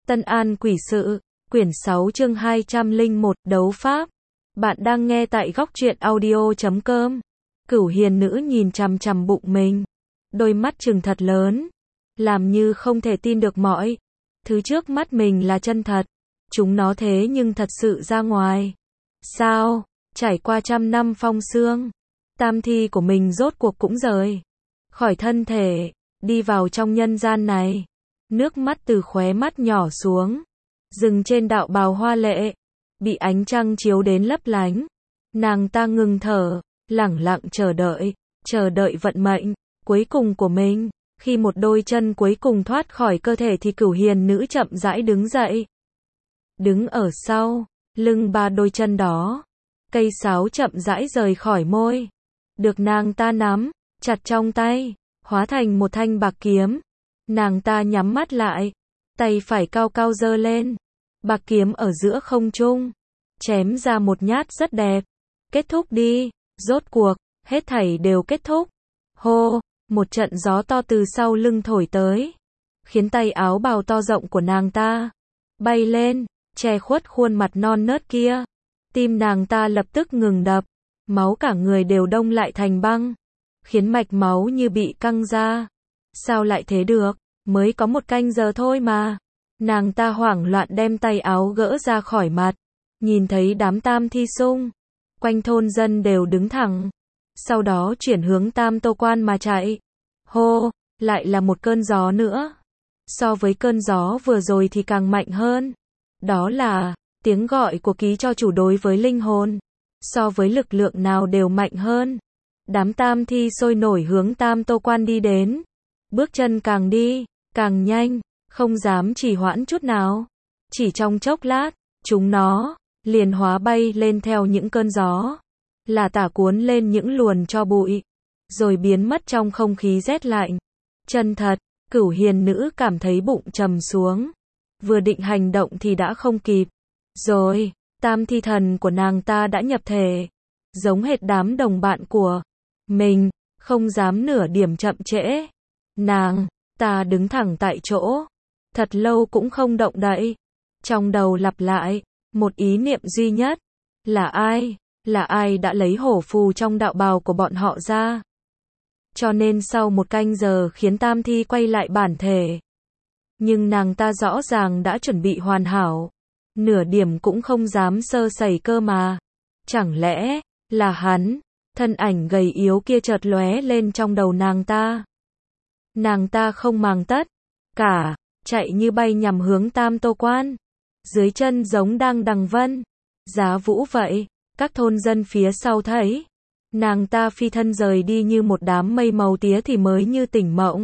Tân An Quỷ Sự, quyển 6 chương 201, đấu pháp. Bạn đang nghe tại góc truyện audio.com. Cửu hiền nữ nhìn chằm chằm bụng mình, đôi mắt trừng thật lớn, làm như không thể tin được mọi thứ trước mắt mình là chân thật. Chúng nó thế nhưng thật sự ra ngoài. Sao? Trải qua trăm năm phong sương, tam thi của mình rốt cuộc cũng rời khỏi thân thể, đi vào trong nhân gian này. Nước mắt từ khóe mắt nhỏ xuống, dừng trên đạo bào hoa lệ, bị ánh trăng chiếu đến lấp lánh. Nàng ta ngừng thở, lẳng lặng chờ đợi vận mệnh cuối cùng của mình. Khi một đôi chân cuối cùng thoát khỏi cơ thể thì cửu hiền nữ chậm rãi đứng dậy. Đứng ở sau lưng ba đôi chân đó, cây sáo chậm rãi rời khỏi môi, được nàng ta nắm chặt trong tay, hóa thành một thanh bạc kiếm. Nàng ta nhắm mắt lại, tay phải cao cao giơ lên, bạc kiếm ở giữa không trung, chém ra một nhát rất đẹp. Kết thúc đi, rốt cuộc, hết thảy đều kết thúc. Hô, một trận gió to từ sau lưng thổi tới, khiến tay áo bào to rộng của nàng ta bay lên, che khuất khuôn mặt non nớt kia. Tim nàng ta lập tức ngừng đập, máu cả người đều đông lại thành băng, khiến mạch máu như bị căng ra. Sao lại thế được? Mới có một canh giờ thôi mà. Nàng ta hoảng loạn đem tay áo gỡ ra khỏi mặt, nhìn thấy đám tam thi xung quanh thôn dân đều đứng thẳng, sau đó chuyển hướng Tam Tô Quan mà chạy. Hô, lại là một cơn gió nữa. So với cơn gió vừa rồi thì càng mạnh hơn. Đó là tiếng gọi của ký cho chủ đối với linh hồn. So với lực lượng nào đều mạnh hơn. Đám tam thi sôi nổi hướng Tam Tô Quan đi đến. Bước chân càng đi càng nhanh, không dám trì hoãn chút nào. Chỉ trong chốc lát, chúng nó liền hóa bay lên theo những cơn gió, là tả cuốn lên những luồn tro bụi, rồi biến mất trong không khí rét lạnh. Chân thật, cửu hiền nữ cảm thấy bụng trầm xuống, vừa định hành động thì đã không kịp. Rồi, tam thi thần của nàng ta đã nhập thể, giống hệt đám đồng bạn của mình, không dám nửa điểm chậm trễ. Nàng ta đứng thẳng tại chỗ, thật lâu cũng không động đậy. Trong đầu lặp lại một ý niệm duy nhất, là ai đã lấy hổ phù trong đạo bào của bọn họ ra. Cho nên sau một canh giờ khiến tam thi quay lại bản thể. Nhưng nàng ta rõ ràng đã chuẩn bị hoàn hảo, nửa điểm cũng không dám sơ sẩy cơ mà. Chẳng lẽ là hắn? Thân ảnh gầy yếu kia chợt lóe lên trong đầu nàng ta. Nàng ta không màng tất cả, chạy như bay nhằm hướng Tam Tô Quan. Dưới chân giống đang đằng vân giá vũ vậy. Các thôn dân phía sau thấy nàng ta phi thân rời đi như một đám mây màu tía thì mới như tỉnh mộng,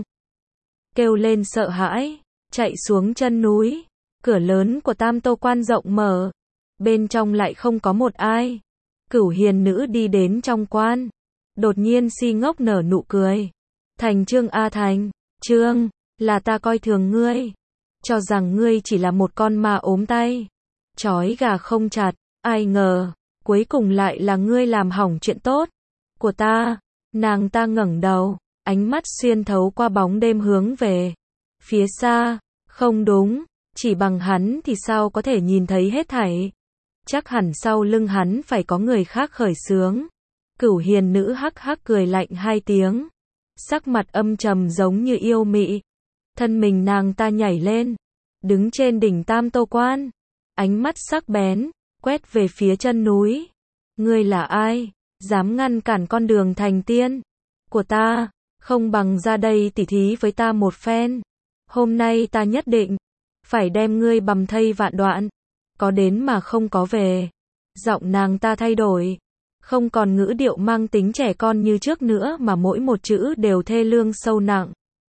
kêu lên sợ hãi, chạy xuống chân núi. Cửa lớn của Tam Tô Quan rộng mở, bên trong lại không có một ai. Cửu hiền nữ đi đến trong quan, đột nhiên si ngốc nở nụ cười. Thành Trương a Thành, Trương, là ta coi thường ngươi, cho rằng ngươi chỉ là một con ma ốm tay trói gà không chặt, ai ngờ cuối cùng lại là ngươi làm hỏng chuyện tốt của ta. Nàng ta ngẩng đầu, ánh mắt xuyên thấu qua bóng đêm hướng về phía xa. Không đúng, chỉ bằng hắn thì sao có thể nhìn thấy hết thảy. Chắc hẳn sau lưng hắn phải có người khác khởi xướng. Cửu hiền nữ hắc hắc cười lạnh hai tiếng, sắc mặt âm trầm giống như yêu mị. Thân mình nàng ta nhảy lên, đứng trên đỉnh Tam Tô Quan, ánh mắt sắc bén quét về phía chân núi. Ngươi là ai, dám ngăn cản con đường thành tiên của ta? Không bằng ra đây tỉ thí với ta một phen. Hôm nay ta nhất định phải đem ngươi bầm thây vạn đoạn. Có đến mà không có về. Giọng nàng ta thay đổi, không còn ngữ điệu mang tính trẻ con như trước nữa mà mỗi một chữ đều thê lương sâu nặng,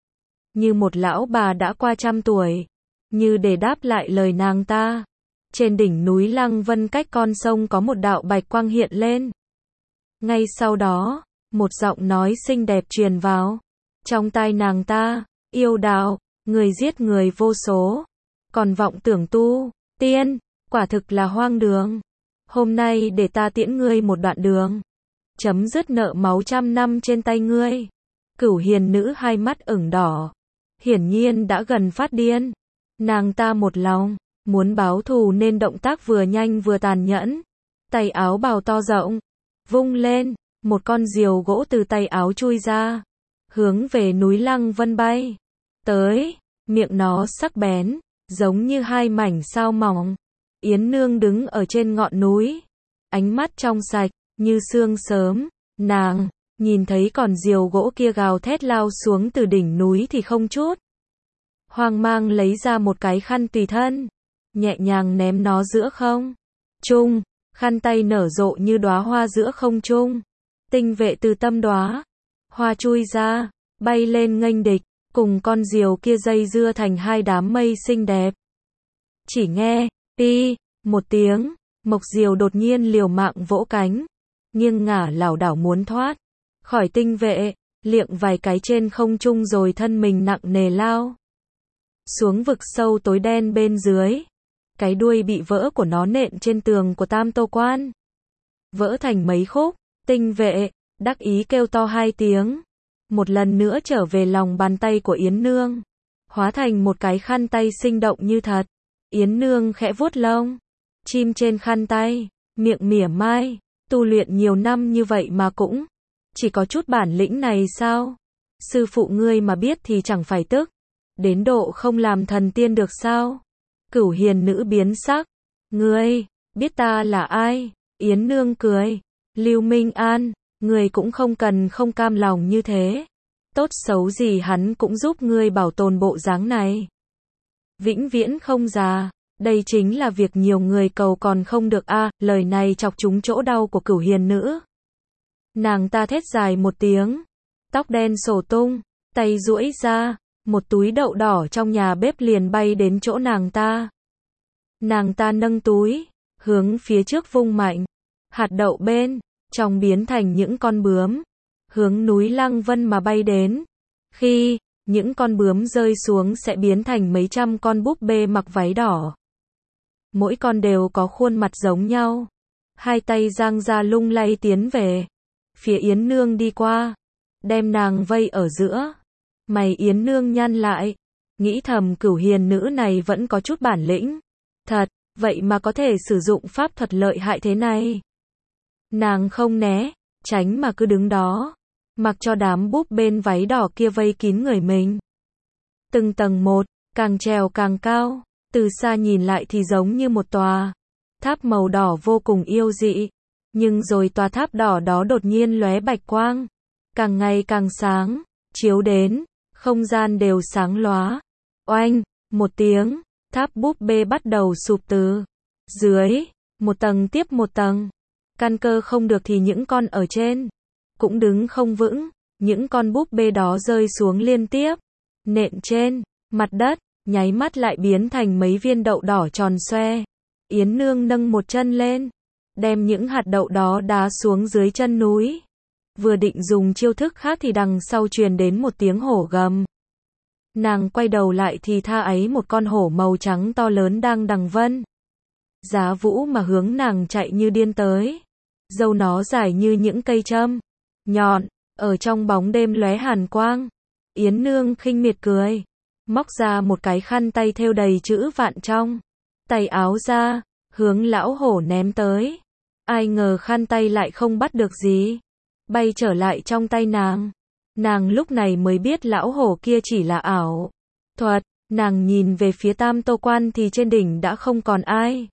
như một lão bà đã qua trăm tuổi. Như để đáp lại lời nàng ta, trên đỉnh núi Lăng Vân cách con sông có một đạo bạch quang hiện lên. Ngay sau đó, một giọng nói xinh đẹp truyền vào trong tai nàng ta. Yêu đạo, người giết người vô số, còn vọng tưởng tu tiên, quả thực là hoang đường. Hôm nay để ta tiễn ngươi một đoạn đường, chấm dứt nợ máu trăm năm trên tay ngươi. Cửu hiền nữ hai mắt ửng đỏ, hiển nhiên đã gần phát điên. Nàng ta một lòng, muốn báo thù nên động tác vừa nhanh vừa tàn nhẫn. Tay áo bào to rộng, vung lên, một con diều gỗ từ tay áo chui ra, hướng về núi Lăng Vân bay tới, miệng nó sắc bén, giống như hai mảnh sao mỏng. Yến Nương đứng ở trên ngọn núi, ánh mắt trong sạch, như sương sớm, nàng nhìn thấy con diều gỗ kia gào thét lao xuống từ đỉnh núi thì không chút hoang mang lấy ra một cái khăn tùy thân, nhẹ nhàng ném nó giữa không trung, khăn tay nở rộ như đóa hoa giữa không trung. Tinh vệ từ tâm đóa hoa chui ra, bay lên nghênh địch, cùng con diều kia dây dưa thành hai đám mây xinh đẹp. Chỉ nghe pi một tiếng, mộc diều đột nhiên liều mạng vỗ cánh, nghiêng ngả lảo đảo muốn thoát khỏi tinh vệ, liệng vài cái trên không trung rồi thân mình nặng nề lao xuống vực sâu tối đen bên dưới. Cái đuôi bị vỡ của nó nện trên tường của Tam Tô Quan, vỡ thành mấy khúc. Tinh vệ đắc ý kêu to hai tiếng, một lần nữa trở về lòng bàn tay của Yến Nương, hóa thành một cái khăn tay sinh động như thật. Yến Nương khẽ vuốt lông chim trên khăn tay, miệng mỉa mai, tu luyện nhiều năm như vậy mà cũng chỉ có chút bản lĩnh này sao? Sư phụ ngươi mà biết thì chẳng phải tức đến độ không làm thần tiên được sao? Cửu Hiền Nữ biến sắc, ngươi biết ta là ai? Yến Nương cười, Lưu Minh An, ngươi cũng không cần không cam lòng như thế. Tốt xấu gì hắn cũng giúp ngươi bảo tồn bộ dáng này, vĩnh viễn không già. Đây chính là việc nhiều người cầu còn không được a. Lời này chọc trúng chỗ đau của Cửu Hiền Nữ. Nàng ta thét dài một tiếng, tóc đen xổ tung, tay duỗi ra, một túi đậu đỏ trong nhà bếp liền bay đến chỗ nàng ta. Nàng ta nâng túi, hướng phía trước vung mạnh, hạt đậu bên trong biến thành những con bướm, hướng núi Lăng Vân mà bay đến. Khi những con bướm rơi xuống sẽ biến thành mấy trăm con búp bê mặc váy đỏ. Mỗi con đều có khuôn mặt giống nhau. Hai tay giang ra lung lay tiến về phía Yến Nương đi qua, đem nàng vây ở giữa. Mày Yến Nương nhăn lại, nghĩ thầm Cửu Hiền Nữ này vẫn có chút bản lĩnh. Thật, vậy mà có thể sử dụng pháp thuật lợi hại thế này. Nàng không né, tránh mà cứ đứng đó, mặc cho đám búp bên váy đỏ kia vây kín người mình. Từng tầng một, càng trèo càng cao, từ xa nhìn lại thì giống như một tòa tháp màu đỏ vô cùng yêu dị. Nhưng rồi tòa tháp đỏ đó đột nhiên lóe bạch quang, càng ngày càng sáng, chiếu đến, không gian đều sáng lóa. Oanh, một tiếng, tháp búp bê bắt đầu sụp từ dưới, một tầng tiếp một tầng. Căn cơ không được thì những con ở trên cũng đứng không vững, những con búp bê đó rơi xuống liên tiếp, nện trên mặt đất, nháy mắt lại biến thành mấy viên đậu đỏ tròn xoe. Yến Nương nâng một chân lên, đem những hạt đậu đó đá xuống dưới chân núi. Vừa định dùng chiêu thức khác thì đằng sau truyền đến một tiếng hổ gầm. Nàng quay đầu lại thì tha ấy một con hổ màu trắng to lớn đang đằng vân giá vũ mà hướng nàng chạy như điên tới. Râu nó dài như những cây châm nhọn, ở trong bóng đêm lóe hàn quang. Yến Nương khinh miệt cười, móc ra một cái khăn tay thêu đầy chữ vạn trong tay áo ra, hướng lão hổ ném tới. Ai ngờ khăn tay lại không bắt được gì, bay trở lại trong tay nàng. Nàng lúc này mới biết lão hổ kia chỉ là ảo thuật. Nàng nhìn về phía Tam Tô Quan thì trên đỉnh đã không còn ai.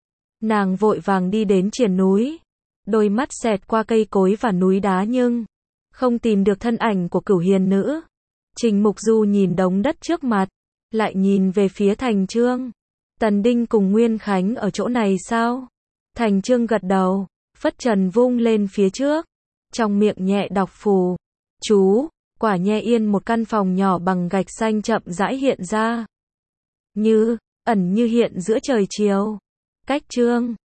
Nàng vội vàng đi đến triền núi, đôi mắt xẹt qua cây cối và núi đá nhưng không tìm được thân ảnh của Cửu Hiền Nữ. Trình Mục Du nhìn đống đất trước mặt, lại nhìn về phía Thành Trương. Tần Đinh cùng Nguyên Khánh ở chỗ này sao? Thành Trương gật đầu, phất trần vung lên phía trước, trong miệng nhẹ đọc phù chú. Quả nhe yên một căn phòng nhỏ bằng gạch xanh chậm rãi hiện ra, như ẩn như hiện giữa trời chiều. Cách Trương